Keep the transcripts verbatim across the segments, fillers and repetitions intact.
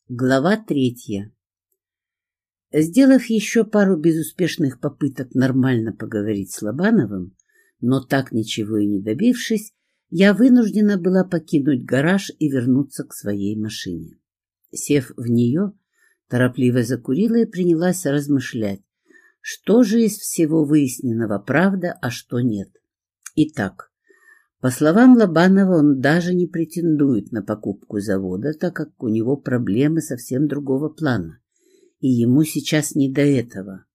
Глава третья. Сделав еще пару безуспешных попыток нормально поговорить с Лобановым, но так ничего и не добившись, я вынуждена была покинуть гараж и вернуться к своей машине. Сев в нее, торопливо закурила и принялась размышлять, что же из всего выясненного правда, а что нет. Итак, по словам Лобанова, он даже не претендует на покупку завода, так как у него проблемы совсем другого плана, и ему сейчас не до этого.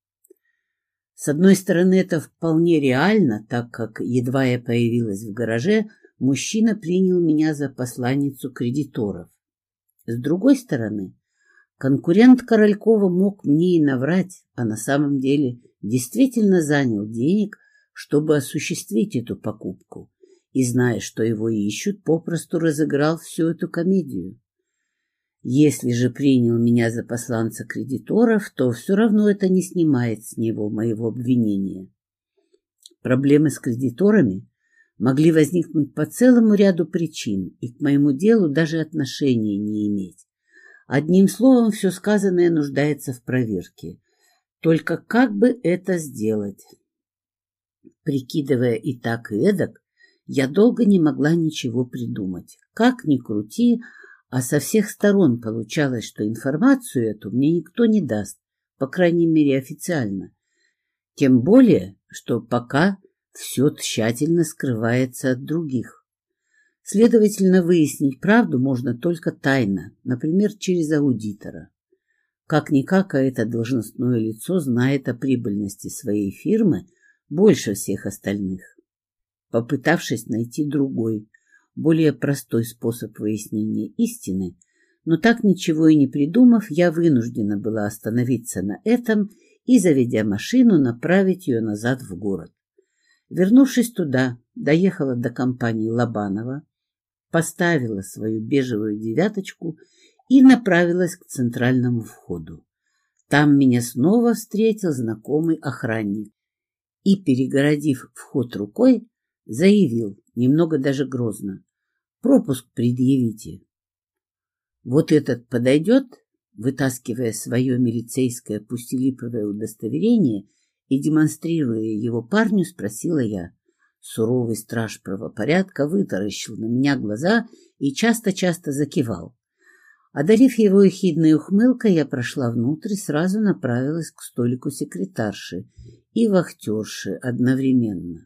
С одной стороны, это вполне реально, так как, едва я появилась в гараже, мужчина принял меня за посланницу кредиторов. С другой стороны, конкурент Королькова мог мне и наврать, а на самом деле действительно занял денег, чтобы осуществить эту покупку. И, зная, что его ищут, попросту разыграл всю эту комедию. Если же принял меня за посланца кредиторов, то все равно это не снимает с него моего обвинения. Проблемы с кредиторами могли возникнуть по целому ряду причин и к моему делу даже отношения не иметь. Одним словом, все сказанное нуждается в проверке. Только как бы это сделать? Прикидывая и так, и эдак, я долго не могла ничего придумать. Как ни крути, а со всех сторон получалось, что информацию эту мне никто не даст, по крайней мере официально. Тем более, что пока все тщательно скрывается от других. Следовательно, выяснить правду можно только тайно, например, через аудитора. Как-никак, а это должностное лицо знает о прибыльности своей фирмы больше всех остальных. Попытавшись найти другой, более простой способ выяснения истины, но так ничего и не придумав, я вынуждена была остановиться на этом и, заведя машину, направить ее назад в город. Вернувшись туда, доехала до компании Лобанова, поставила свою бежевую девяточку и направилась к центральному входу. Там меня снова встретил знакомый охранник и, перегородив вход рукой, заявил, немного даже грозно: «Пропуск предъявите». «Вот этот подойдет?» Вытаскивая свое милицейское пустелиповое удостоверение и демонстрируя его парню, спросила я. Суровый страж правопорядка вытаращил на меня глаза и часто-часто закивал. Одарив его ехидной ухмылкой, я прошла внутрь и сразу направилась к столику секретарши и вахтерши одновременно.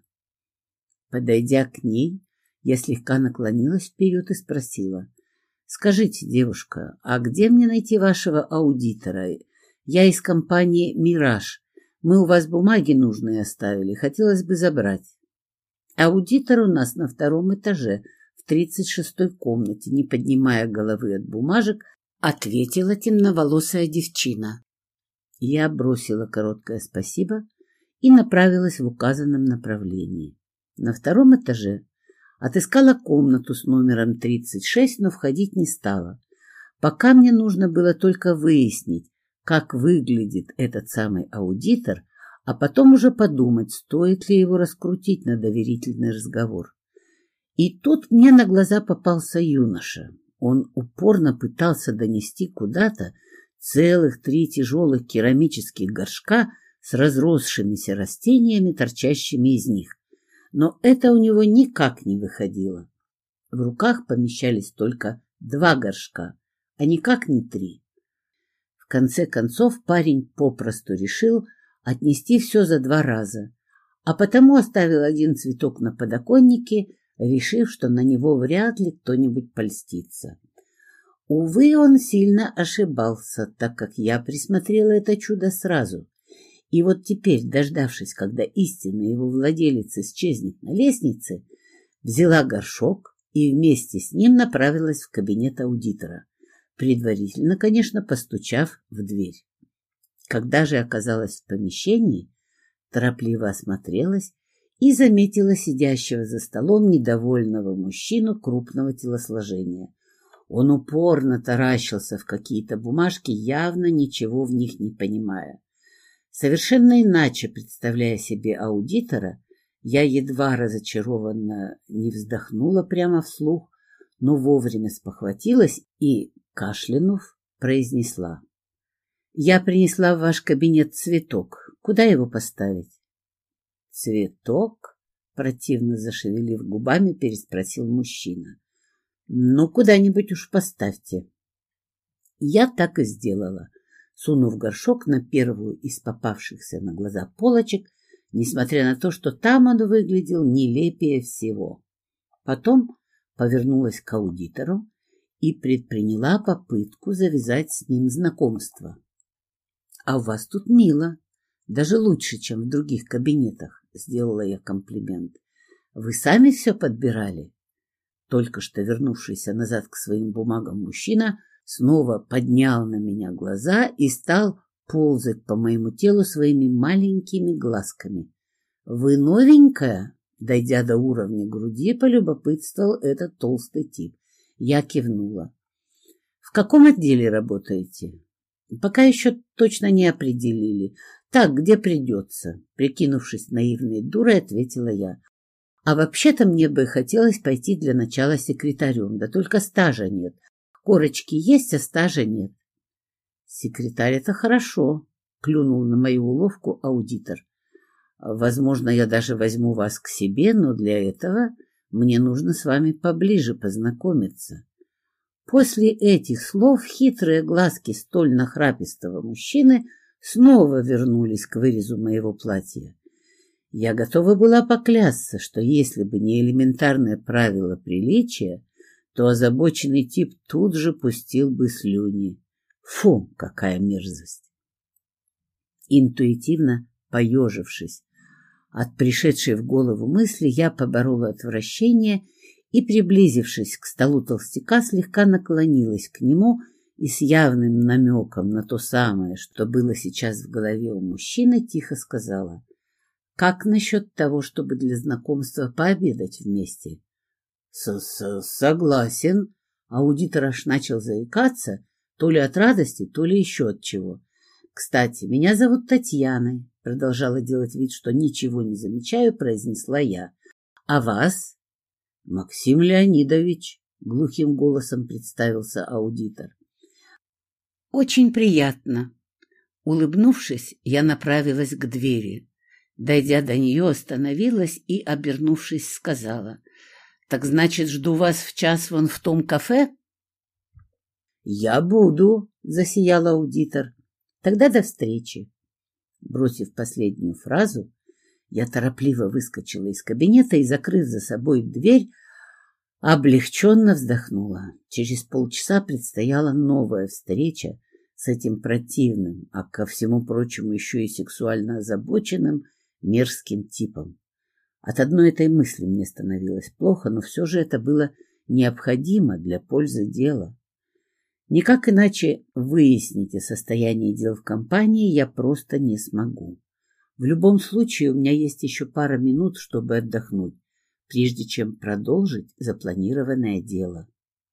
Подойдя к ней, я слегка наклонилась вперед и спросила: «Скажите, девушка, а где мне найти вашего аудитора? Я из компании «Мираж». Мы у вас бумаги нужные оставили, хотелось бы забрать». «Аудитор у нас на втором этаже, в тридцать шестой комнате», не поднимая головы от бумажек, ответила темноволосая девчина. Я бросила короткое спасибо и направилась в указанном направлении. На втором этаже отыскала комнату с номером тридцать шесть, но входить не стала. Пока мне нужно было только выяснить, как выглядит этот самый аудитор, а потом уже подумать, стоит ли его раскрутить на доверительный разговор. И тут мне на глаза попался юноша. Он упорно пытался донести куда-то целых три тяжелых керамических горшка с разросшимися растениями, торчащими из них. Но это у него никак не выходило. В руках помещались только два горшка, а никак не три. В конце концов парень попросту решил отнести все за два раза, а потому оставил один цветок на подоконнике, решив, что на него вряд ли кто-нибудь польстится. Увы, он сильно ошибался, так как я присмотрела это чудо сразу. И вот теперь, дождавшись, когда истинная его владелец исчезнет на лестнице, взяла горшок и вместе с ним направилась в кабинет аудитора, предварительно, конечно, постучав в дверь. Когда же оказалась в помещении, торопливо осмотрелась и заметила сидящего за столом недовольного мужчину крупного телосложения. Он упорно таращился в какие-то бумажки, явно ничего в них не понимая. Совершенно иначе представляя себе аудитора, я едва разочарованно не вздохнула прямо вслух, но вовремя спохватилась и, кашлянув, произнесла. «Я принесла в ваш кабинет цветок. Куда его поставить?» «Цветок?» — противно зашевелив губами, переспросил мужчина. «Ну, куда-нибудь уж поставьте». Я так и сделала, сунув горшок на первую из попавшихся на глаза полочек, несмотря на то, что там он выглядел нелепее всего. Потом повернулась к аудитору и предприняла попытку завязать с ним знакомство. «А у вас тут мило, даже лучше, чем в других кабинетах», — сделала я комплимент. «Вы сами все подбирали?» Только что вернувшийся назад к своим бумагам мужчина снова поднял на меня глаза и стал ползать по моему телу своими маленькими глазками. «Вы новенькая?» — дойдя до уровня груди, полюбопытствовал этот толстый тип. Я кивнула. «В каком отделе работаете?» «Пока еще точно не определили. Так, где придется?» Прикинувшись наивной дурой, ответила я. «А вообще-то мне бы хотелось пойти для начала секретарем, да только стажа нет. Корочки есть, а стажа нет». «Секретарь — это хорошо», — клюнул на мою уловку аудитор. «Возможно, я даже возьму вас к себе, но для этого мне нужно с вами поближе познакомиться». После этих слов хитрые глазки столь нахрапистого мужчины снова вернулись к вырезу моего платья. Я готова была поклясться, что если бы не элементарное правило приличия, то озабоченный тип тут же пустил бы слюни. Фу, какая мерзость! Интуитивно поежившись от пришедшей в голову мысли, я поборола отвращение и, приблизившись к столу толстяка, слегка наклонилась к нему и с явным намеком на то самое, что было сейчас в голове у мужчины, тихо сказала: «Как насчет того, чтобы для знакомства пообедать вместе?» «С-с-согласен». Аудитор аж начал заикаться, то ли от радости, то ли еще от чего. «Кстати, меня зовут Татьяной», — продолжала делать вид, что ничего не замечаю, произнесла я. «А вас?» «Максим Леонидович», — глухим голосом представился аудитор. «Очень приятно». Улыбнувшись, я направилась к двери. Дойдя до нее, остановилась и, обернувшись, сказала: «Так значит, жду вас в час вон в том кафе?» «Я буду», — засиял аудитор. «Тогда до встречи». Бросив последнюю фразу, я торопливо выскочила из кабинета и, закрыв за собой дверь, облегченно вздохнула. Через полчаса предстояла новая встреча с этим противным, а ко всему прочему еще и сексуально озабоченным, мерзким типом. От одной этой мысли мне становилось плохо, но все же это было необходимо для пользы дела. Никак иначе выяснить о состоянии дел в компании я просто не смогу. В любом случае у меня есть еще пара минут, чтобы отдохнуть, прежде чем продолжить запланированное дело.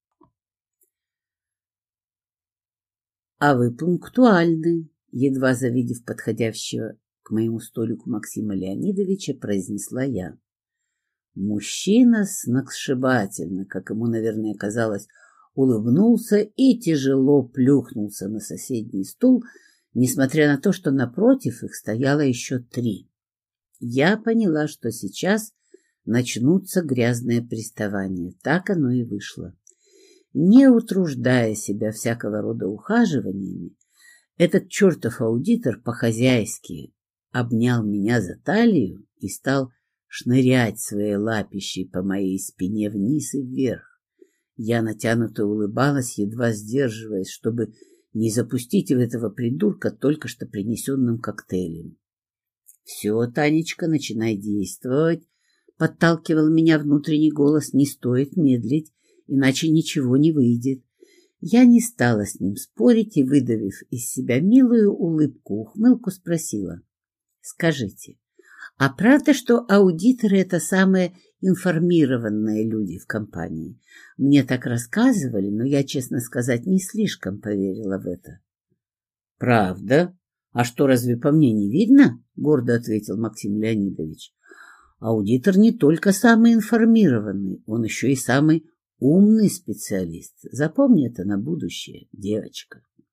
«А вы пунктуальны», — едва завидев подходящего к моему столику Максима Леонидовича, произнесла я. Мужчина сногсшибательно, как ему, наверное, казалось, улыбнулся и тяжело плюхнулся на соседний стул, несмотря на то, что напротив их стояло еще три. Я поняла, что сейчас начнутся грязные приставания. Так оно и вышло. Не утруждая себя всякого рода ухаживаниями, этот чертов аудитор по-хозяйски обнял меня за талию и стал шнырять своей лапищей по моей спине вниз и вверх. Я натянуто улыбалась, едва сдерживаясь, чтобы не запустить в этого придурка только что принесенным коктейлем. — Все, Танечка, начинай действовать, — подталкивал меня внутренний голос, — не стоит медлить, иначе ничего не выйдет. Я не стала с ним спорить и, выдавив из себя милую улыбку-ухмылку, спросила: — Скажите, а правда, что аудиторы — это самые информированные люди в компании? Мне так рассказывали, но я, честно сказать, не слишком поверила в это. — Правда? А что, разве по мне не видно? — гордо ответил Максим Леонидович. — Аудитор не только самый информированный, он еще и самый умный специалист. Запомни это на будущее, девочка.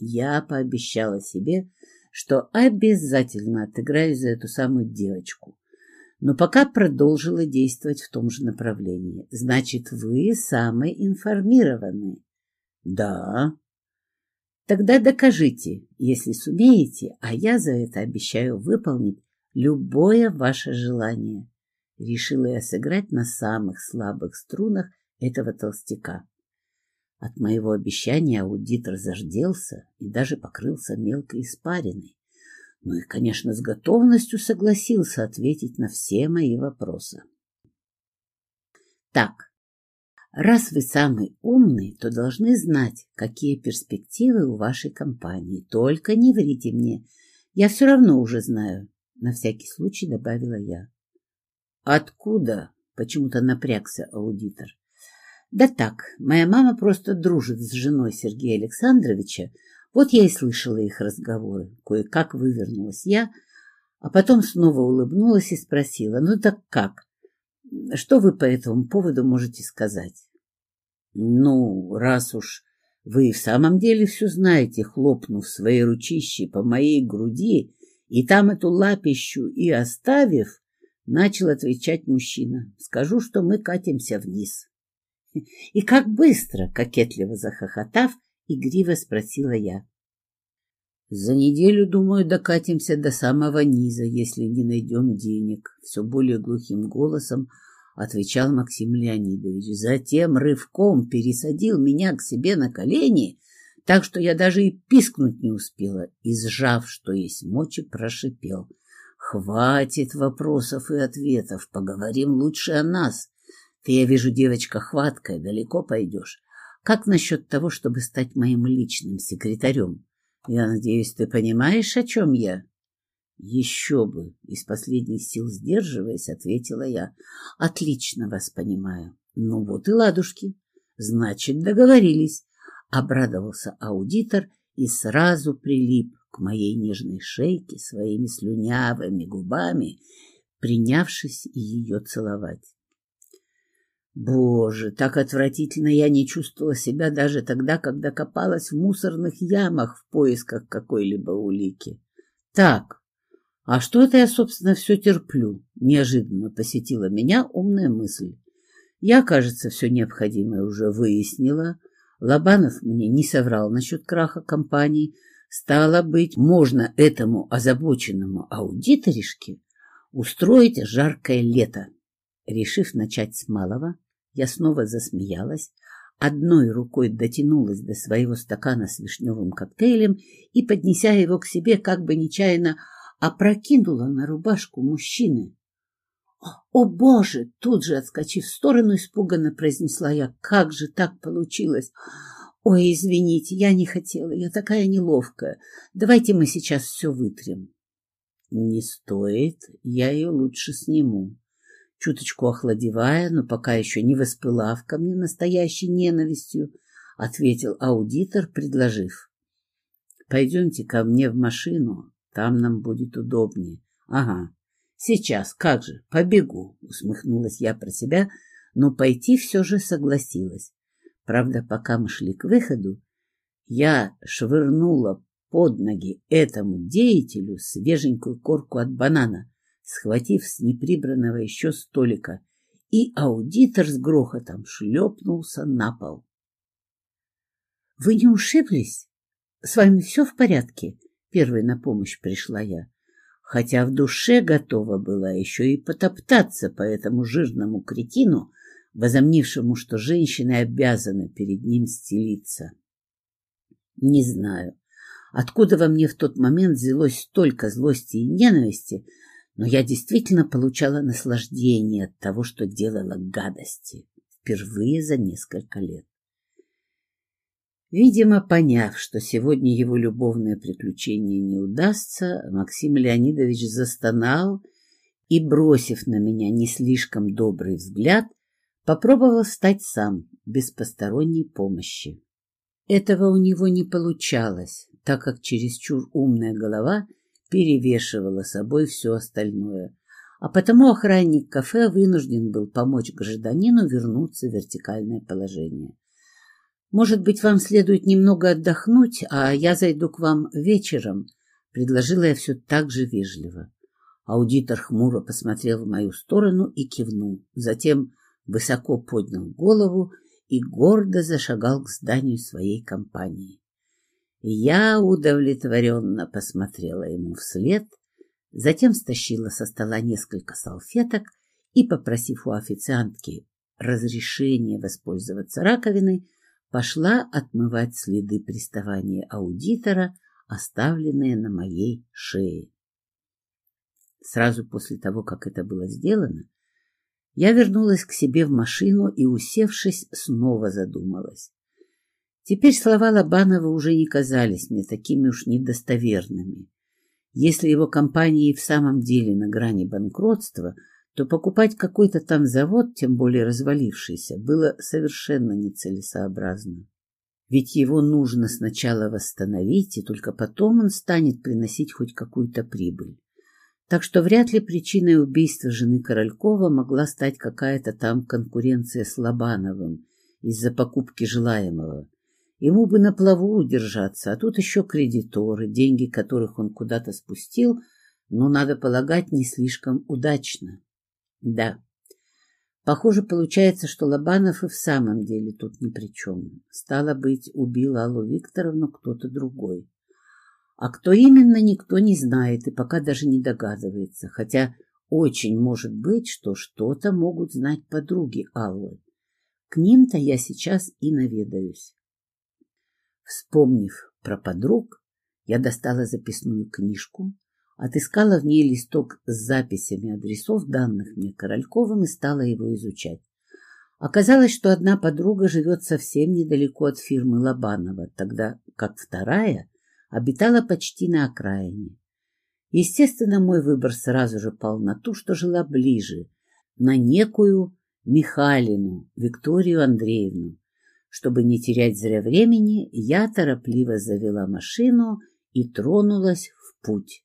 Я пообещала себе, что обязательно отыграю за эту самую девочку. Но пока продолжила действовать в том же направлении. Значит, вы самый информированный. Да. Тогда докажите, если сумеете, а я за это обещаю выполнить любое ваше желание. Решила я сыграть на самых слабых струнах этого толстяка. От моего обещания аудитор зарделся и даже покрылся мелкой испариной. Ну и, конечно, с готовностью согласился ответить на все мои вопросы. Так, раз вы самый умный, то должны знать, какие перспективы у вашей компании. Только не врите мне, я все равно уже знаю, на всякий случай добавила я. Откуда? Почему-то напрягся аудитор. Да так, моя мама просто дружит с женой Сергея Александровича, вот я и слышала их разговоры. Кое-как вывернулась я, а потом снова улыбнулась и спросила, ну так как? Что вы по этому поводу можете сказать? Ну, раз уж вы в самом деле все знаете, хлопнув свои ручищи по моей груди и там эту лапищу и оставив, начал отвечать мужчина. Скажу, что мы катимся вниз. И как быстро, кокетливо захохотав, игриво спросила я. За неделю, думаю, докатимся до самого низа, если не найдем денег, все более глухим голосом отвечал Максим Леонидович. Затем рывком пересадил меня к себе на колени, так что я даже и пискнуть не успела, и, сжав, что есть мочи, прошипел. Хватит вопросов и ответов, поговорим лучше о нас. Ты, я вижу, девочка хваткая, далеко пойдешь. Как насчет того, чтобы стать моим личным секретарем? Я надеюсь, ты понимаешь, о чем я? Еще бы, из последних сил сдерживаясь, ответила я. Отлично вас понимаю. Ну вот и ладушки. Значит, договорились. Обрадовался аудитор и сразу прилип к моей нежной шейке своими слюнявыми губами, принявшись ее целовать. Боже, так отвратительно я не чувствовала себя даже тогда, когда копалась в мусорных ямах в поисках какой-либо улики. Так, а что это я, собственно, все терплю? Неожиданно посетила меня умная мысль. Я, кажется, все необходимое уже выяснила. Лобанов мне не соврал насчет краха компании. Стало быть, можно этому озабоченному аудиторишке устроить жаркое лето. Решив начать с малого, я снова засмеялась, одной рукой дотянулась до своего стакана с вишневым коктейлем и, поднеся его к себе, как бы нечаянно опрокинула на рубашку мужчины. «О, Боже!» — тут же, отскочив в сторону, испуганно произнесла я. «Как же так получилось? Ой, извините, я не хотела, я такая неловкая. Давайте мы сейчас все вытрем». «Не стоит, я ее лучше сниму». Чуточку охладевая, но пока еще не воспылав ко мне настоящей ненавистью, ответил аудитор, предложив. «Пойдемте ко мне в машину, там нам будет удобнее». «Ага, сейчас, как же, побегу», — усмехнулась я про себя, но пойти все же согласилась. Правда, пока мы шли к выходу, я швырнула под ноги этому деятелю свеженькую корку от банана, схватив с неприбранного еще столика, и аудитор с грохотом шлепнулся на пол. — Вы не ушиблись? С вами все в порядке? Первой на помощь пришла я, хотя в душе готова была еще и потоптаться по этому жирному кретину, возомнившему, что женщины обязаны перед ним стелиться. Не знаю, откуда во мне в тот момент взялось столько злости и ненависти, но я действительно получала наслаждение от того, что делала гадости, впервые за несколько лет. Видимо, поняв, что сегодня его любовное приключение не удастся, Максим Леонидович застонал и, бросив на меня не слишком добрый взгляд, попробовал встать сам, без посторонней помощи. Этого у него не получалось, так как чересчур умная голова перевешивала собой все остальное, а потому охранник кафе вынужден был помочь гражданину вернуться в вертикальное положение. «Может быть, вам следует немного отдохнуть, а я зайду к вам вечером?» — предложила я все так же вежливо. Аудитор хмуро посмотрел в мою сторону и кивнул. Затем высоко поднял голову и гордо зашагал к зданию своей компании. Я удовлетворенно посмотрела ему вслед, затем стащила со стола несколько салфеток и, попросив у официантки разрешения воспользоваться раковиной, пошла отмывать следы приставания аудитора, оставленные на моей шее. Сразу после того, как это было сделано, я вернулась к себе в машину и, усевшись, снова задумалась. Теперь слова Лобанова уже не казались мне такими уж недостоверными. Если его компания и в самом деле на грани банкротства, то покупать какой-то там завод, тем более развалившийся, было совершенно нецелесообразно. Ведь его нужно сначала восстановить, и только потом он станет приносить хоть какую-то прибыль. Так что вряд ли причиной убийства жены Королькова могла стать какая-то там конкуренция с Лобановым из-за покупки желаемого. Ему бы на плаву удержаться, а тут еще кредиторы, деньги которых он куда-то спустил, но, надо полагать, не слишком удачно. Да, похоже, получается, что Лобанов и в самом деле тут ни при чем. Стало быть, убил Аллу Викторовну кто-то другой. А кто именно, никто не знает и пока даже не догадывается, хотя очень может быть, что что-то могут знать подруги Аллы. К ним-то я сейчас и наведаюсь. Вспомнив про подруг, я достала записную книжку, отыскала в ней листок с записями адресов, данных мне Корольковым, и стала его изучать. Оказалось, что одна подруга живет совсем недалеко от фирмы Лобанова, тогда как вторая обитала почти на окраине. Естественно, мой выбор сразу же пал на ту, что жила ближе, на некую Михалину Викторию Андреевну. Чтобы не терять зря времени, я торопливо завела машину и тронулась в путь.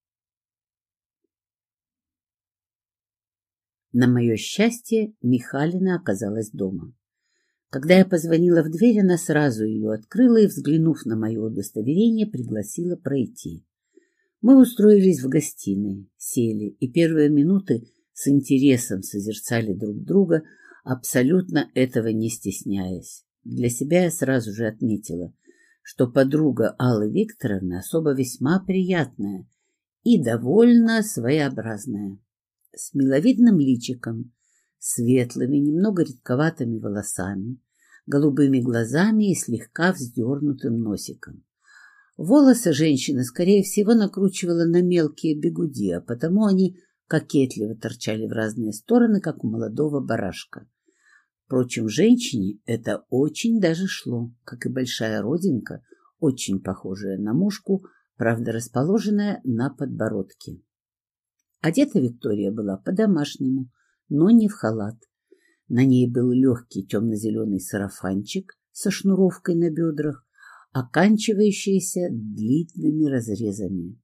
На мое счастье, Михалина оказалась дома. Когда я позвонила в дверь, она сразу ее открыла и, взглянув на мое удостоверение, пригласила пройти. Мы устроились в гостиной, сели и первые минуты с интересом созерцали друг друга, абсолютно этого не стесняясь. Для себя я сразу же отметила, что подруга Аллы Викторовны особо весьма приятная и довольно своеобразная, с миловидным личиком, светлыми, немного редковатыми волосами, голубыми глазами и слегка вздернутым носиком. Волосы женщины, скорее всего, накручивала на мелкие бигуди, а потому они кокетливо торчали в разные стороны, как у молодого барашка. Впрочем, женщине это очень даже шло, как и большая родинка, очень похожая на мушку, правда расположенная на подбородке. Одета Виктория была по-домашнему, но не в халат. На ней был легкий темно-зеленый сарафанчик со шнуровкой на бедрах, оканчивающийся длинными разрезами.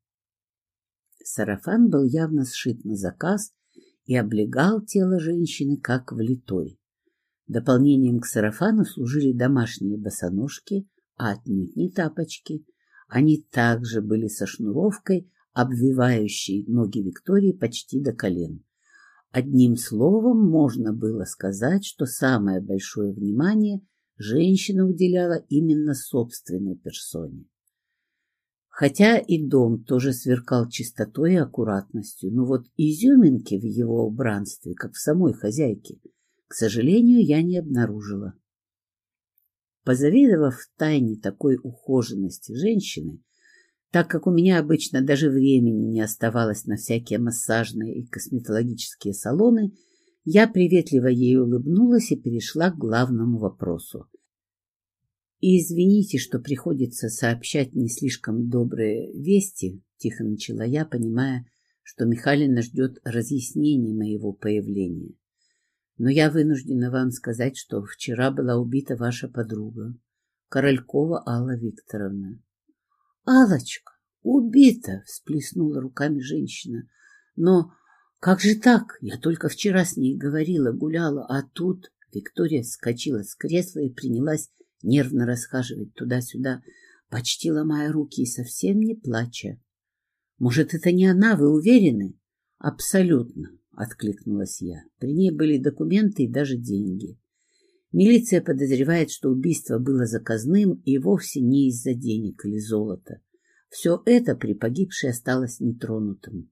Сарафан был явно сшит на заказ и облегал тело женщины как влитой. Дополнением к сарафану служили домашние босоножки, а отнюдь не тапочки. Они также были со шнуровкой, обвивающей ноги Виктории почти до колен. Одним словом, можно было сказать, что самое большое внимание женщина уделяла именно собственной персоне. Хотя и дом тоже сверкал чистотой и аккуратностью, но вот изюминки в его убранстве, как в самой хозяйке, к сожалению, я не обнаружила. Позавидовав втайне такой ухоженности женщины, так как у меня обычно даже времени не оставалось на всякие массажные и косметологические салоны, я приветливо ей улыбнулась и перешла к главному вопросу. И извините, что приходится сообщать не слишком добрые вести, тихо начала я, понимая, что Михалина ждет разъяснений моего появления. Но я вынуждена вам сказать, что вчера была убита ваша подруга, Королькова Алла Викторовна. — Аллочка, убита! — всплеснула руками женщина. — Но как же так? Я только вчера с ней говорила, гуляла, а тут... Виктория вскочила с кресла и принялась нервно расхаживать туда-сюда, почти ломая руки и совсем не плача. «Может, это не она, вы уверены?» «Абсолютно», — откликнулась я. При ней были документы и даже деньги. Милиция подозревает, что убийство было заказным и вовсе не из-за денег или золота. Все это при погибшей осталось нетронутым.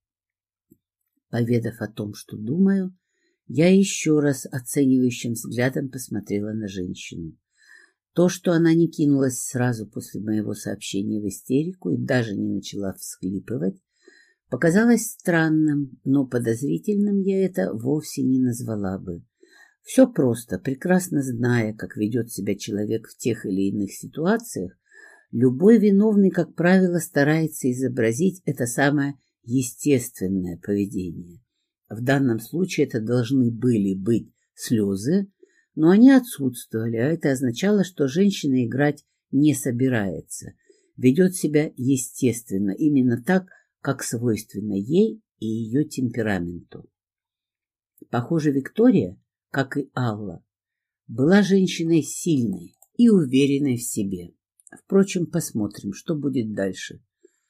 Поведав о том, что думаю, я еще раз оценивающим взглядом посмотрела на женщину. То, что она не кинулась сразу после моего сообщения в истерику и даже не начала всхлипывать, показалось странным, но подозрительным я это вовсе не назвала бы. Все просто, прекрасно зная, как ведет себя человек в тех или иных ситуациях, любой виновный, как правило, старается изобразить это самое естественное поведение. В данном случае это должны были быть слезы, но они отсутствовали, а это означало, что женщина играть не собирается, ведет себя естественно, именно так, как свойственно ей и ее темпераменту. Похоже, Виктория, как и Алла, была женщиной сильной и уверенной в себе. Впрочем, посмотрим, что будет дальше.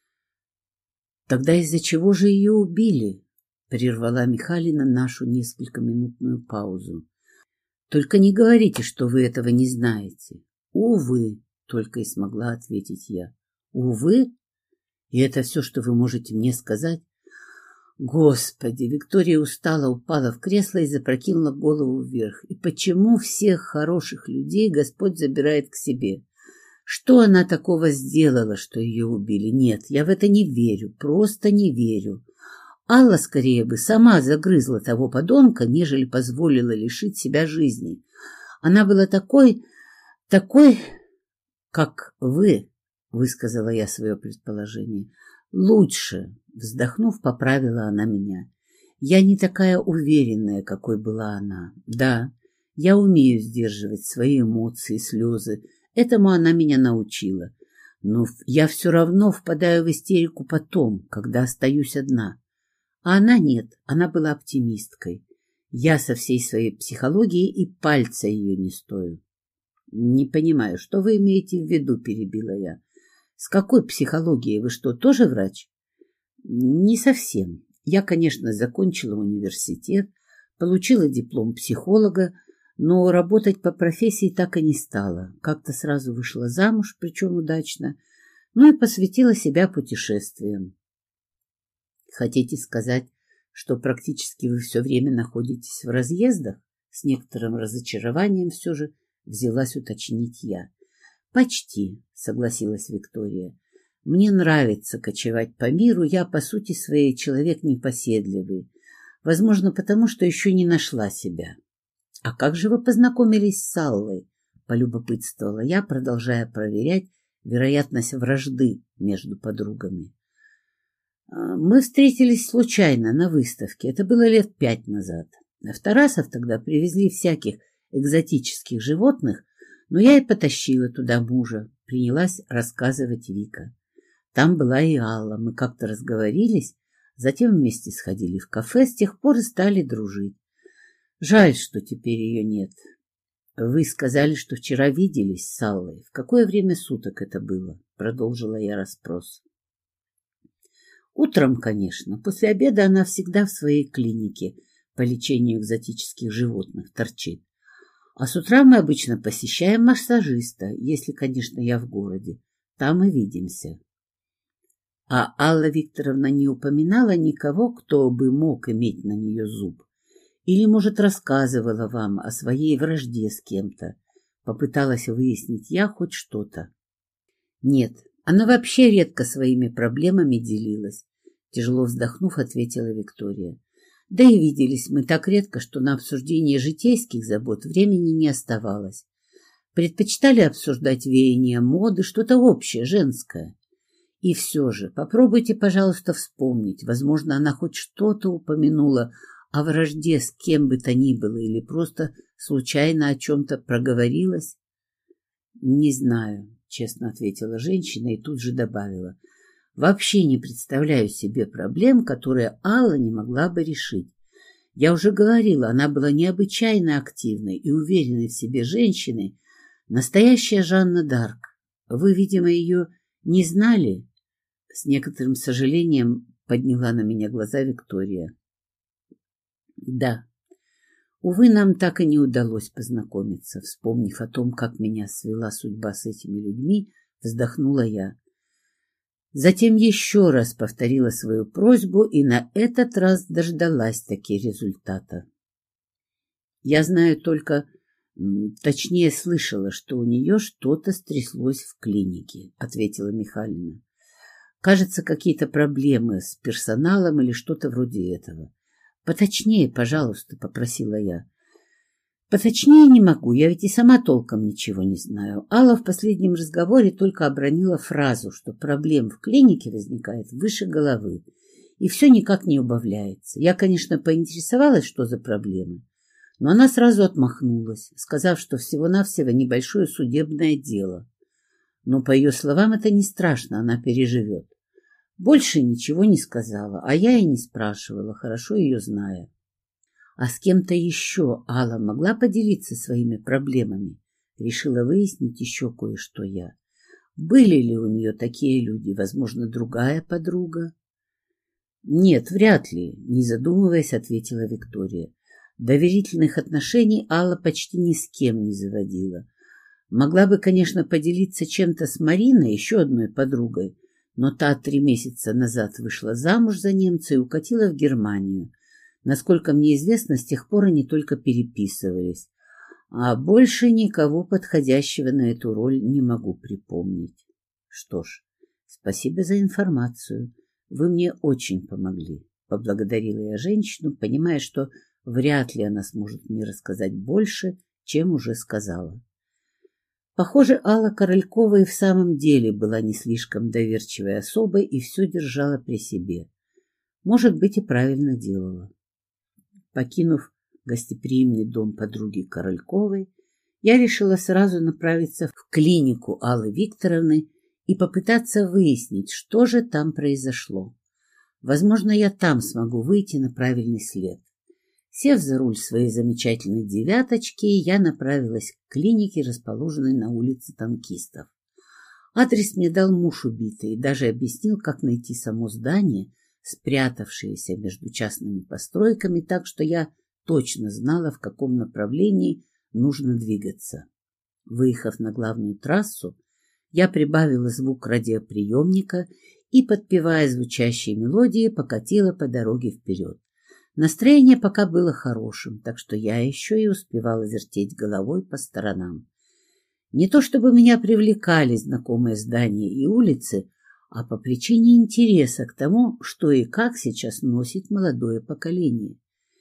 «Тогда из-за чего же ее убили?» — прервала Михалина нашу несколькоминутную паузу. «Только не говорите, что вы этого не знаете». «Увы», — только и смогла ответить я. «Увы? И это все, что вы можете мне сказать?» Господи, Виктория устала, упала в кресло и запрокинула голову вверх. И почему всех хороших людей Господь забирает к себе? Что она такого сделала, что ее убили? Нет, я в это не верю, просто не верю. Алла скорее бы сама загрызла того подонка, нежели позволила лишить себя жизни. Она была такой, такой, как вы, высказала я свое предположение. Лучше, вздохнув, поправила она меня. Я не такая уверенная, какой была она. Да, я умею сдерживать свои эмоции, слезы. Этому она меня научила. Но я все равно впадаю в истерику потом, когда остаюсь одна. А она нет, она была оптимисткой. Я со всей своей психологией и пальца ее не стою. Не понимаю, что вы имеете в виду, перебила я. С какой психологией? Вы что, тоже врач? Не совсем. Я, конечно, закончила университет, получила диплом психолога, но работать по профессии так и не стала. Как-то сразу вышла замуж, причем удачно, ну и посвятила себя путешествиям. Хотите сказать, что практически вы все время находитесь в разъездах? С некоторым разочарованием все же взялась уточнить я. Почти, согласилась Виктория. Мне нравится кочевать по миру, я, по сути своей, человек непоседливый. Возможно, потому что еще не нашла себя. А как же вы познакомились с Аллой? Полюбопытствовала я, продолжая проверять вероятность вражды между подругами. Мы встретились случайно на выставке. Это было лет пять назад. В Тарасов тогда привезли всяких экзотических животных, но я и потащила туда мужа, принялась рассказывать Вика. Там была и Алла, мы как-то разговорились, затем вместе сходили в кафе, с тех пор и стали дружить. Жаль, что теперь ее нет. Вы сказали, что вчера виделись с Аллой. В какое время суток это было? Продолжила я расспрос. Утром, конечно. После обеда она всегда в своей клинике по лечению экзотических животных торчит. А с утра мы обычно посещаем массажиста, если, конечно, я в городе. Там и видимся. А Алла Викторовна не упоминала никого, кто бы мог иметь на нее зуб? Или, может, рассказывала вам о своей вражде с кем-то? Попыталась выяснить я хоть что-то. Нет, она вообще редко своими проблемами делилась. Тяжело вздохнув, ответила Виктория. Да и виделись мы так редко, что на обсуждение житейских забот времени не оставалось. Предпочитали обсуждать веяния моды, что-то общее, женское. И все же, попробуйте, пожалуйста, вспомнить. Возможно, она хоть что-то упомянула о вражде с кем бы то ни было или просто случайно о чем-то проговорилась. Не знаю, честно ответила женщина и тут же добавила. Вообще не представляю себе проблем, которые Алла не могла бы решить. Я уже говорила, она была необычайно активной и уверенной в себе женщиной, Настоящая Жанна д'Арк. Вы, видимо, ее не знали? С некоторым сожалением подняла на меня глаза Виктория. Да. Увы, нам так и не удалось познакомиться. Вспомнив о том, как меня свела судьба с этими людьми, вздохнула я. Затем еще раз повторила свою просьбу и на этот раз дождалась таки результата. Я знаю только, точнее слышала, что у нее что-то стряслось в клинике, ответила Михайловна. Кажется, какие-то проблемы с персоналом или что-то вроде этого. Поточнее, пожалуйста, попросила я. Поточнее не могу, я ведь и сама толком ничего не знаю. Алла в последнем разговоре только обронила фразу, что проблем в клинике возникает выше головы, и все никак не убавляется. Я, конечно, поинтересовалась, что за проблемы, но она сразу отмахнулась, сказав, что всего-навсего небольшое судебное дело. Но, по ее словам, это не страшно, она переживет. Больше ничего не сказала, а я и не спрашивала, хорошо ее зная. А с кем-то еще Алла могла поделиться своими проблемами? Решила выяснить еще кое-что я. Были ли у нее такие люди, возможно, другая подруга? Нет, вряд ли, не задумываясь, ответила Виктория. Доверительных отношений Алла почти ни с кем не заводила. Могла бы, конечно, поделиться чем-то с Мариной, еще одной подругой, но та три месяца назад вышла замуж за немца и укатила в Германию. Насколько мне известно, с тех пор они только переписывались. А больше никого подходящего на эту роль не могу припомнить. Что ж, спасибо за информацию. Вы мне очень помогли. Поблагодарила я женщину, понимая, что вряд ли она сможет мне рассказать больше, чем уже сказала. Похоже, Алла Королькова и в самом деле была не слишком доверчивой особой и все держала при себе. Может быть, и правильно делала. Покинув гостеприимный дом подруги Корольковой, я решила сразу направиться в клинику Аллы Викторовны и попытаться выяснить, что же там произошло. Возможно, я там смогу выйти на правильный след. Сев за руль своей замечательной девяточки, я направилась к клинике, расположенной на улице Танкистов. Адрес мне дал муж убитый и даже объяснил, как найти само здание, спрятавшееся между частными постройками, так что я точно знала, в каком направлении нужно двигаться. Выехав на главную трассу, я прибавила звук радиоприемника и, подпевая звучащие мелодии, покатила по дороге вперед. Настроение пока было хорошим, так что я еще и успевала вертеть головой по сторонам. Не то чтобы меня привлекали знакомые здания и улицы, а по причине интереса к тому, что и как сейчас носит молодое поколение.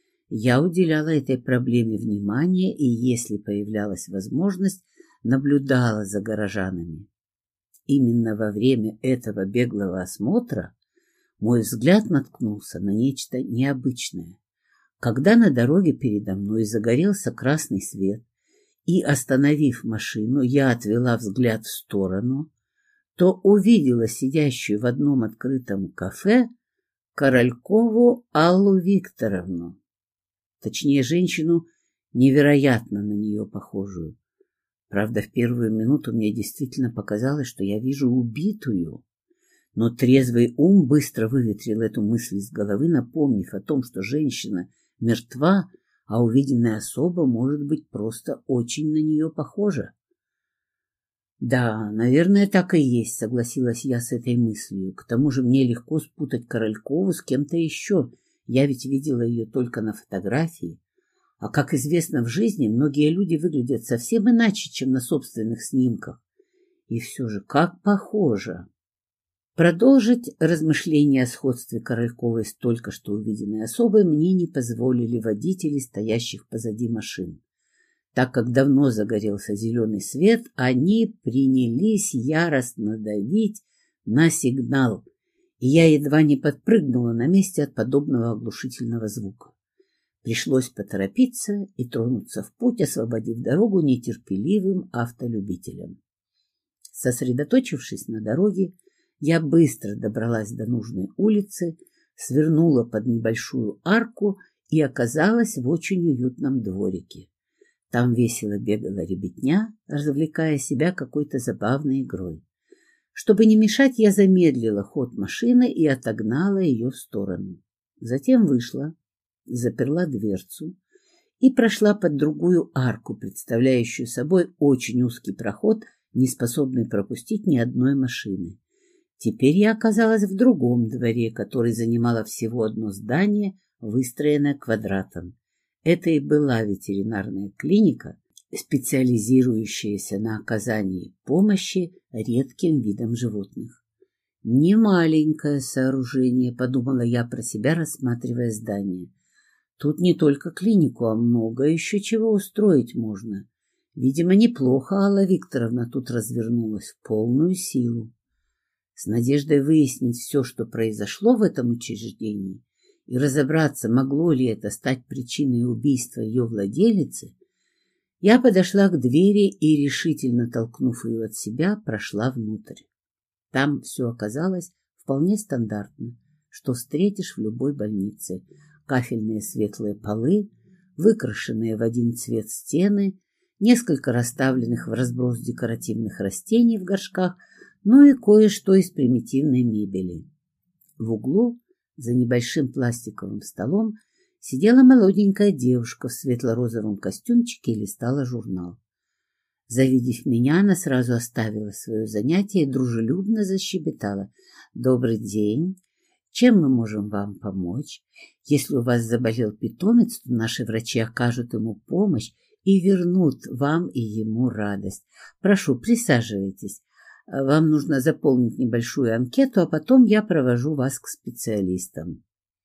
Я уделяла этой проблеме внимание и, если появлялась возможность, наблюдала за горожанами. Именно во время этого беглого осмотра мой взгляд наткнулся на нечто необычное. Когда на дороге передо мной загорелся красный свет, и, остановив машину, я отвела взгляд в сторону, то увидела сидящую в одном открытом кафе Королькову Аллу Викторовну. Точнее, женщину, невероятно на нее похожую. Правда, в первую минуту мне действительно показалось, что я вижу убитую. Но трезвый ум быстро выветрил эту мысль из головы, напомнив о том, что женщина мертва, а увиденная особа может быть просто очень на нее похожа. Да, наверное, так и есть, согласилась я с этой мыслью. К тому же мне легко спутать Королькову с кем-то еще. Я ведь видела ее только на фотографии. А, как известно, в жизни многие люди выглядят совсем иначе, чем на собственных снимках. И все же, как похоже. Продолжить размышления о сходстве Корольковой с только что увиденной особой мне не позволили водители, стоящих позади машин. Так как давно загорелся зеленый свет, они принялись яростно давить на сигнал, и я едва не подпрыгнула на месте от подобного оглушительного звука. Пришлось поторопиться и тронуться в путь, освободив дорогу нетерпеливым автолюбителям. Сосредоточившись на дороге, я быстро добралась до нужной улицы, свернула под небольшую арку и оказалась в очень уютном дворике. Там весело бегала ребятня, развлекая себя какой-то забавной игрой. Чтобы не мешать, я замедлила ход машины и отогнала ее в сторону. Затем вышла, заперла дверцу и прошла под другую арку, представляющую собой очень узкий проход, не способный пропустить ни одной машины. Теперь я оказалась в другом дворе, который занимало всего одно здание, выстроенное квадратом. Это и была ветеринарная клиника, специализирующаяся на оказании помощи редким видам животных. «Не маленькое сооружение», — подумала я про себя, рассматривая здание. «Тут не только клинику, а много еще чего устроить можно. Видимо, неплохо Алла Викторовна тут развернулась в полную силу». С надеждой выяснить все, что произошло в этом учреждении, и разобраться, могло ли это стать причиной убийства ее владелицы, я подошла к двери и, решительно толкнув ее от себя, прошла внутрь. Там все оказалось вполне стандартно, что встретишь в любой больнице. Кафельные светлые полы, выкрашенные в один цвет стены, несколько расставленных в разброс декоративных растений в горшках, ну и кое-что из примитивной мебели. В углу, за небольшим пластиковым столом, сидела молоденькая девушка в светло-розовом костюмчике и листала журнал. Завидев меня, она сразу оставила свое занятие и дружелюбно защебетала. «Добрый день! Чем мы можем вам помочь? Если у вас заболел питомец, то наши врачи окажут ему помощь и вернут вам и ему радость. Прошу, присаживайтесь. Вам нужно заполнить небольшую анкету, а потом я провожу вас к специалистам».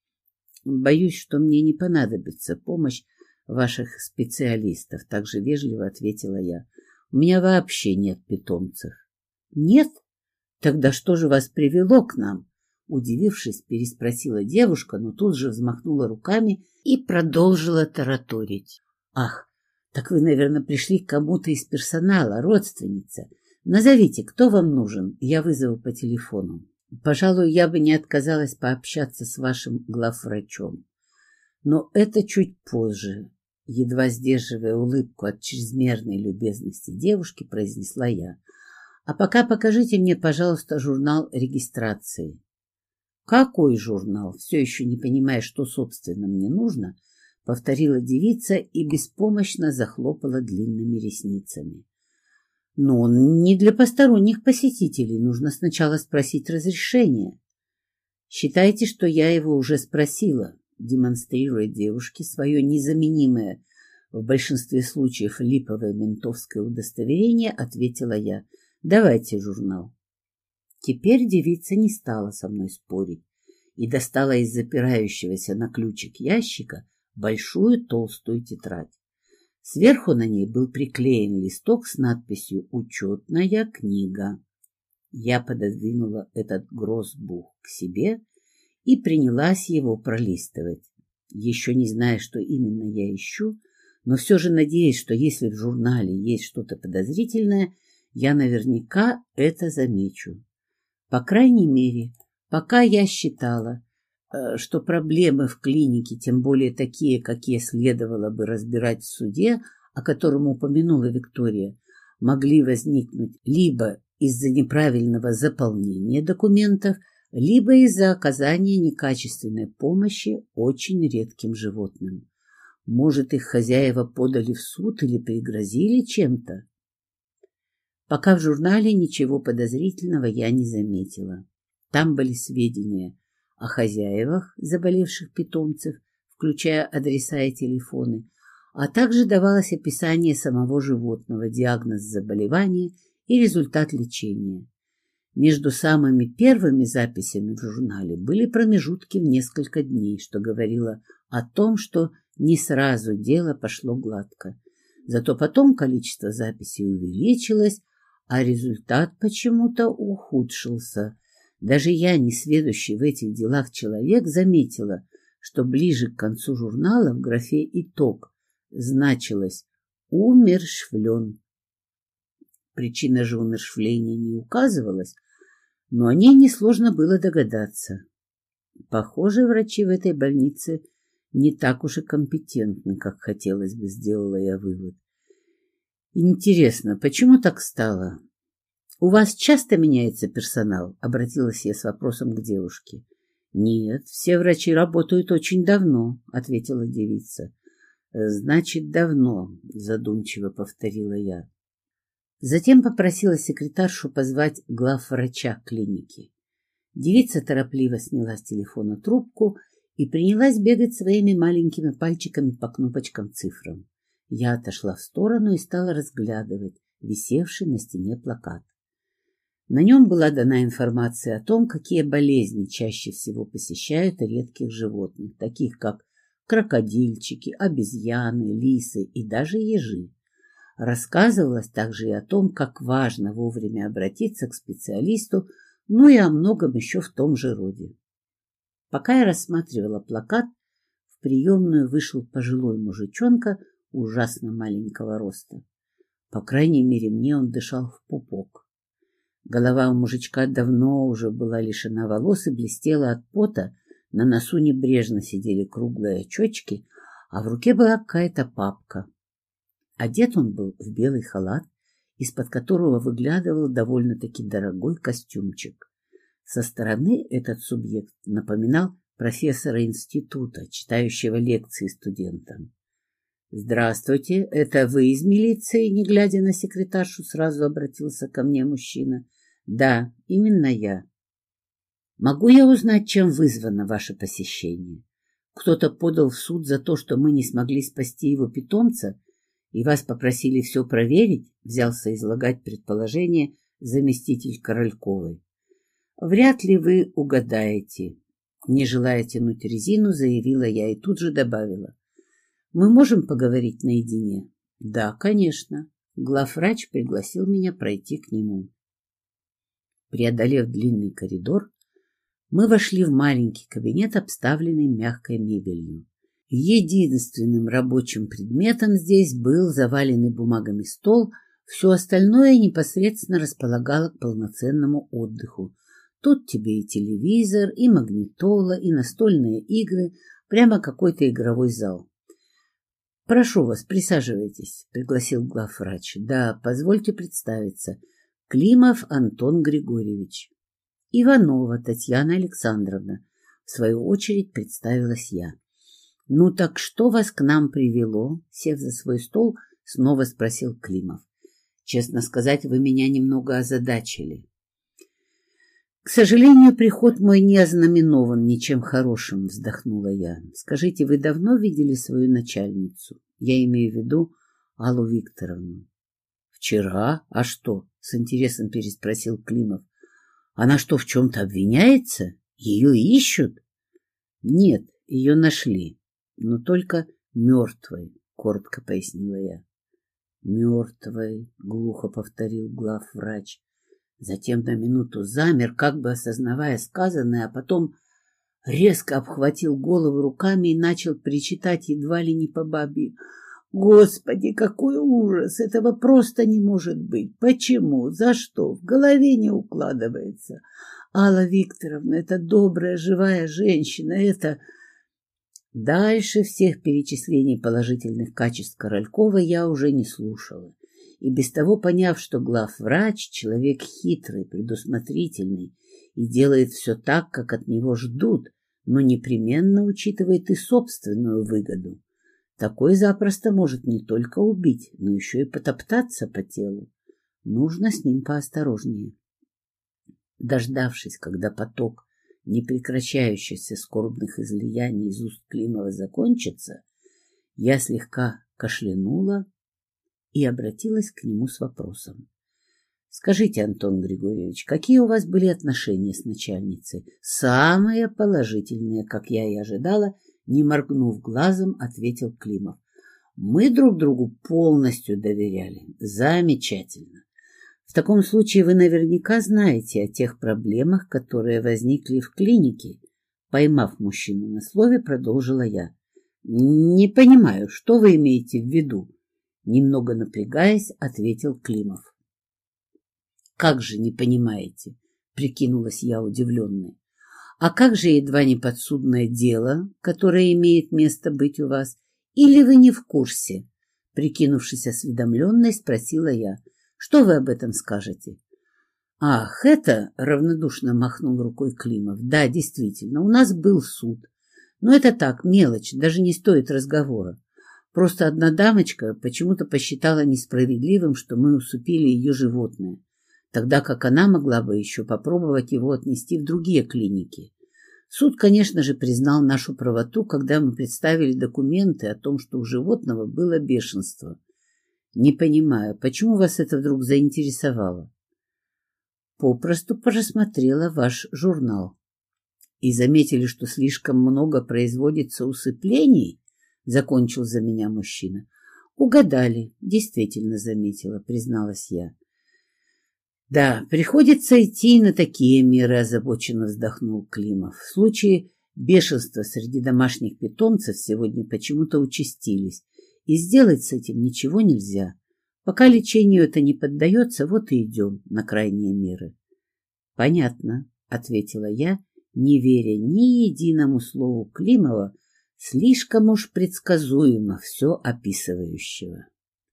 «Боюсь, что мне не понадобится помощь ваших специалистов», — также вежливо ответила я. «У меня вообще нет питомцев». «Нет? Тогда что же вас привело к нам?» Удивившись, переспросила девушка, но тут же взмахнула руками и продолжила тараторить. «Ах, так вы, наверное, пришли к кому-то из персонала, родственница. Назовите, кто вам нужен, я вызову по телефону. Пожалуй, я бы не отказалась пообщаться с вашим главврачом. Но это чуть позже», — едва сдерживая улыбку от чрезмерной любезности девушки, произнесла я. «А пока покажите мне, пожалуйста, журнал регистрации». «Какой журнал?» — все еще не понимая, что, собственно, мне нужно, повторила девица и беспомощно захлопала длинными ресницами. «Но он не для посторонних посетителей. Нужно сначала спросить разрешение». «Считайте, что я его уже спросила», — демонстрируя девушке свое незаменимое в большинстве случаев липовое ментовское удостоверение, ответила я. «Давайте журнал». Теперь девица не стала со мной спорить и достала из запирающегося на ключик ящика большую толстую тетрадь. Сверху на ней был приклеен листок с надписью «Учетная книга». Я пододвинула этот грозбух к себе и принялась его пролистывать. Еще не зная, что именно я ищу, но все же надеясь, что если в журнале есть что-то подозрительное, я наверняка это замечу. По крайней мере, пока я считала, что проблемы в клинике, тем более такие, какие следовало бы разбирать в суде, о котором упомянула Виктория, могли возникнуть либо из-за неправильного заполнения документов, либо из-за оказания некачественной помощи очень редким животным. Может, их хозяева подали в суд или пригрозили чем-то? Пока в журнале ничего подозрительного я не заметила. Там были сведения о хозяевах заболевших питомцев, включая адреса и телефоны, а также давалось описание самого животного, диагноз заболевания и результат лечения. Между самыми первыми записями в журнале были промежутки в несколько дней, что говорило о том, что не сразу дело пошло гладко. Зато потом количество записей увеличилось, а результат почему-то ухудшился. Даже я, несведущий в этих делах человек, заметила, что ближе к концу журнала в графе «Итог» значилось «умерщвлен». Причина же умерщвления не указывалась, но о ней несложно было догадаться. Похоже, врачи в этой больнице не так уж и компетентны, как хотелось бы, сделала я вывод. Интересно, почему так стало? У вас часто меняется персонал? Обратилась я с вопросом к девушке. Нет, все врачи работают очень давно, ответила девица. Значит, давно, задумчиво повторила я. Затем попросила секретаршу позвать главврача клиники. Девица торопливо сняла с телефона трубку и принялась бегать своими маленькими пальчиками по кнопочкам цифрам. Я отошла в сторону и стала разглядывать висевший на стене плакат. На нем была дана информация о том, какие болезни чаще всего посещают редких животных, таких как крокодильчики, обезьяны, лисы и даже ежи. Рассказывалось также и о том, как важно вовремя обратиться к специалисту, ну и о многом еще в том же роде. Пока я рассматривала плакат, в приемную вышел пожилой мужичонка ужасно маленького роста. По крайней мере, мне он дышал в пупок. Голова у мужичка давно уже была лишена волос и блестела от пота, на носу небрежно сидели круглые очечки, а в руке была какая-то папка. Одет он был в белый халат, из-под которого выглядывал довольно-таки дорогой костюмчик. Со стороны этот субъект напоминал профессора института, читающего лекции студентам. «Здравствуйте, это вы из милиции?» Не глядя на секретаршу, сразу обратился ко мне мужчина. «Да, именно я. Могу я узнать, чем вызвано ваше посещение? Кто-то подал в суд за то, что мы не смогли спасти его питомца, и вас попросили все проверить?» Взялся излагать предположение заместитель Корольковой. «Вряд ли вы угадаете». Не желая тянуть резину, заявила я и тут же добавила. «Мы можем поговорить наедине?» «Да, конечно». Главврач пригласил меня пройти к нему. Преодолев длинный коридор, мы вошли в маленький кабинет, обставленный мягкой мебелью. Единственным рабочим предметом здесь был заваленный бумагами стол, все остальное непосредственно располагало к полноценному отдыху. Тут тебе и телевизор, и магнитола, и настольные игры, прямо какой-то игровой зал. «Прошу вас, присаживайтесь», — пригласил главврач. «Да, позвольте представиться. Климов Антон Григорьевич». «Иванова Татьяна Александровна», — в свою очередь представилась я. «Ну так что вас к нам привело?» — сев за свой стол, снова спросил Климов. «Честно сказать, вы меня немного озадачили». «К сожалению, приход мой не ознаменован ничем хорошим», — вздохнула я. «Скажите, вы давно видели свою начальницу? Я имею в виду Аллу Викторовну». «Вчера? А что?» — с интересом переспросил Климов. «Она что, в чем-то обвиняется? Ее ищут?» «Нет, ее нашли, но только мертвой», — коротко пояснила я. «Мертвой», — глухо повторил главврач. Затем на минуту замер, как бы осознавая сказанное, а потом резко обхватил голову руками и начал причитать едва ли не по бабье. «Господи, какой ужас! Этого просто не может быть! Почему? За что? В голове не укладывается! Алла Викторовна, это добрая, живая женщина, это...» Дальше всех перечислений положительных качеств Королькова я уже не слушала. И без того поняв, что главврач — человек хитрый, предусмотрительный и делает все так, как от него ждут, но непременно учитывает и собственную выгоду. Такой запросто может не только убить, но еще и потоптаться по телу. Нужно с ним поосторожнее. Дождавшись, когда поток непрекращающихся скорбных излияний из уст Климова закончится, я слегка кашлянула и обратилась к нему с вопросом. «Скажите, Антон Григорьевич, какие у вас были отношения с начальницей?» «Самые положительные, как я и ожидала», не моргнув глазом, ответил Климов. «Мы друг другу полностью доверяли. Замечательно. В таком случае вы наверняка знаете о тех проблемах, которые возникли в клинике». Поймав мужчину на слове, продолжила я. «Не понимаю, что вы имеете в виду?» Немного напрягаясь, ответил Климов. «Как же не понимаете?» — прикинулась я удивленная. «А как же едва не подсудное дело, которое имеет место быть у вас? Или вы не в курсе?» Прикинувшись осведомленной, спросила я. Что вы об этом скажете? Ах, это, равнодушно махнул рукой Климов. Да, действительно, у нас был суд. Но это так, мелочь, даже не стоит разговора. Просто одна дамочка почему-то посчитала несправедливым, что мы усыпили ее животное, тогда как она могла бы еще попробовать его отнести в другие клиники. Суд, конечно же, признал нашу правоту, когда мы представили документы о том, что у животного было бешенство. Не понимаю, почему вас это вдруг заинтересовало? Попросту просмотрела ваш журнал. И заметили, что слишком много производится усыплений? Закончил за меня мужчина. Угадали, действительно заметила, призналась я. Да, приходится идти на такие меры, озабоченно вздохнул Климов. В случае бешенства среди домашних питомцев сегодня почему-то участились, и сделать с этим ничего нельзя. Пока лечению это не поддается, вот и идем на крайние меры. Понятно, ответила я, не веря ни единому слову Климова, слишком уж предсказуемо все описывающего.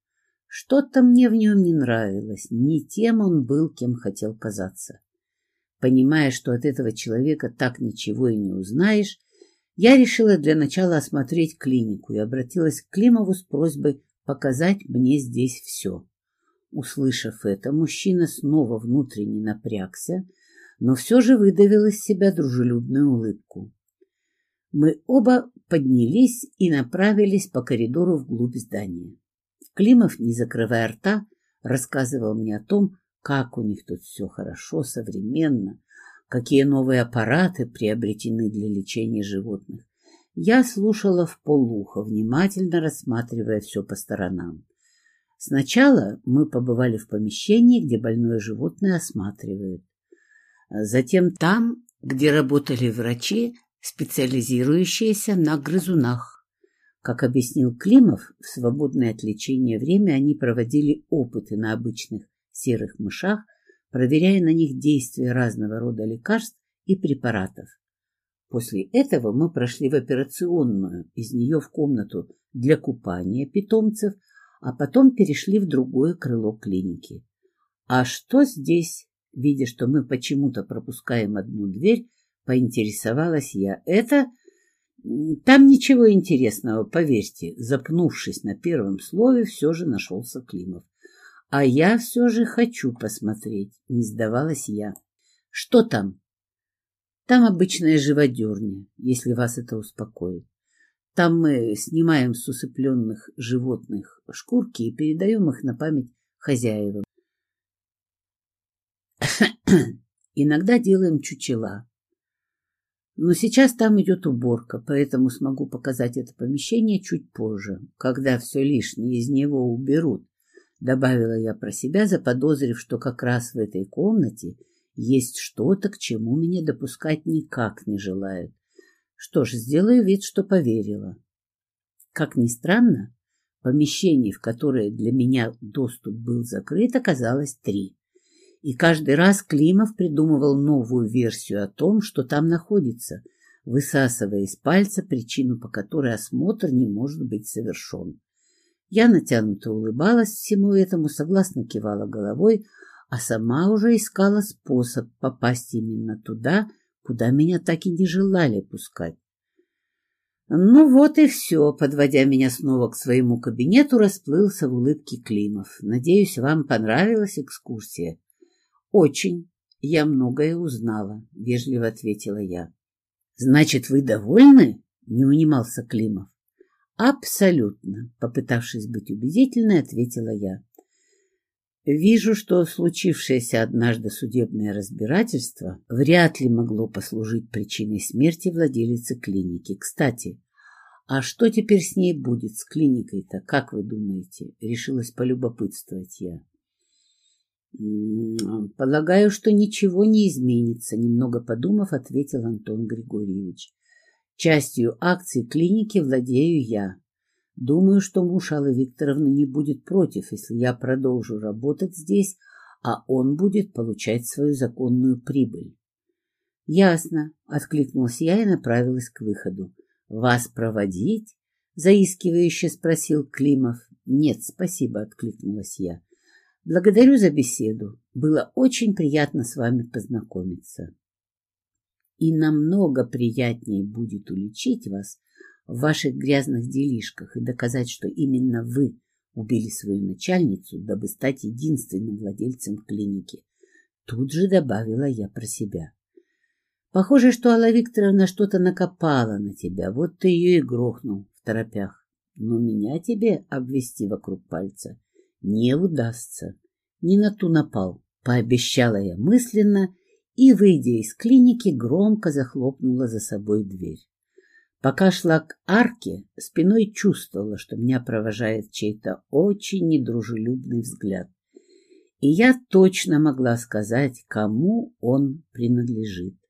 Что-то мне в нем не нравилось, не тем он был, кем хотел казаться. Понимая, что от этого человека так ничего и не узнаешь, я решила для начала осмотреть клинику и обратилась к Климову с просьбой показать мне здесь все. Услышав это, мужчина снова внутренне напрягся, но все же выдавил из себя дружелюбную улыбку. Мы оба поднялись и направились по коридору вглубь здания. Климов, не закрывая рта, рассказывал мне о том, как у них тут все хорошо, современно, какие новые аппараты приобретены для лечения животных. Я слушала вполуха, внимательно рассматривая все по сторонам. Сначала мы побывали в помещении, где больное животное осматривают. Затем там, где работали врачи, специализирующиеся на грызунах. Как объяснил Климов, в свободное от лечения время они проводили опыты на обычных серых мышах, проверяя на них действие разного рода лекарств и препаратов. После этого мы прошли в операционную, из нее в комнату для купания питомцев, а потом перешли в другое крыло клиники. А что здесь? Видя, что мы почему-то пропускаем одну дверь, поинтересовалась я. Это... Там ничего интересного, поверьте. Запнувшись на первом слове, все же нашелся Климов. А я все же хочу посмотреть, не сдавалась я. Что там? Там обычная живодерня, если вас это успокоит. Там мы снимаем с усыпленных животных шкурки и передаем их на память хозяевам. Иногда делаем чучела. Но сейчас там идет уборка, поэтому смогу показать это помещение чуть позже, когда все лишнее из него уберут, добавила я про себя, заподозрив, что как раз в этой комнате есть что-то, к чему меня допускать никак не желают. Что ж, сделаю вид, что поверила. Как ни странно, помещений, в которые для меня доступ был закрыт, оказалось три. И каждый раз Климов придумывал новую версию о том, что там находится, высасывая из пальца причину, по которой осмотр не может быть совершен. Я натянуто улыбалась всему этому, согласно кивала головой, а сама уже искала способ попасть именно туда, куда меня так и не желали пускать. Ну вот и все, подводя меня снова к своему кабинету, расплылся в улыбке Климов. Надеюсь, вам понравилась экскурсия. Очень. Я многое узнала, вежливо ответила я. Значит, вы довольны? Не унимался Климов. Абсолютно, попытавшись быть убедительной, ответила я. Вижу, что случившееся однажды судебное разбирательство вряд ли могло послужить причиной смерти владелицы клиники. Кстати, а что теперь с ней будет, с клиникой-то, как вы думаете? Решилась полюбопытствовать я. Полагаю, что ничего не изменится, немного подумав, ответил Антон Григорьевич. Частью акций клиники владею я. Думаю, что муж Аллы Викторовны не будет против, если я продолжу работать здесь, а он будет получать свою законную прибыль. — Ясно, — откликнулась я и направилась к выходу. — Вас проводить? — заискивающе спросил Климов. Нет, спасибо, откликнулась я. Благодарю за беседу. Было очень приятно с вами познакомиться. И намного приятнее будет уличить вас в ваших грязных делишках и доказать, что именно вы убили свою начальницу, дабы стать единственным владельцем клиники. Тут же добавила я про себя. Похоже, что Алла Викторовна что-то накопала на тебя, вот ты ее и грохнул в торопях. Но меня тебе обвести вокруг пальца не удастся. Не на ту напал, пообещала я мысленно и, выйдя из клиники, громко захлопнула за собой дверь. Пока шла к арке, спиной чувствовала, что меня провожает чей-то очень недружелюбный взгляд. И я точно могла сказать, кому он принадлежит.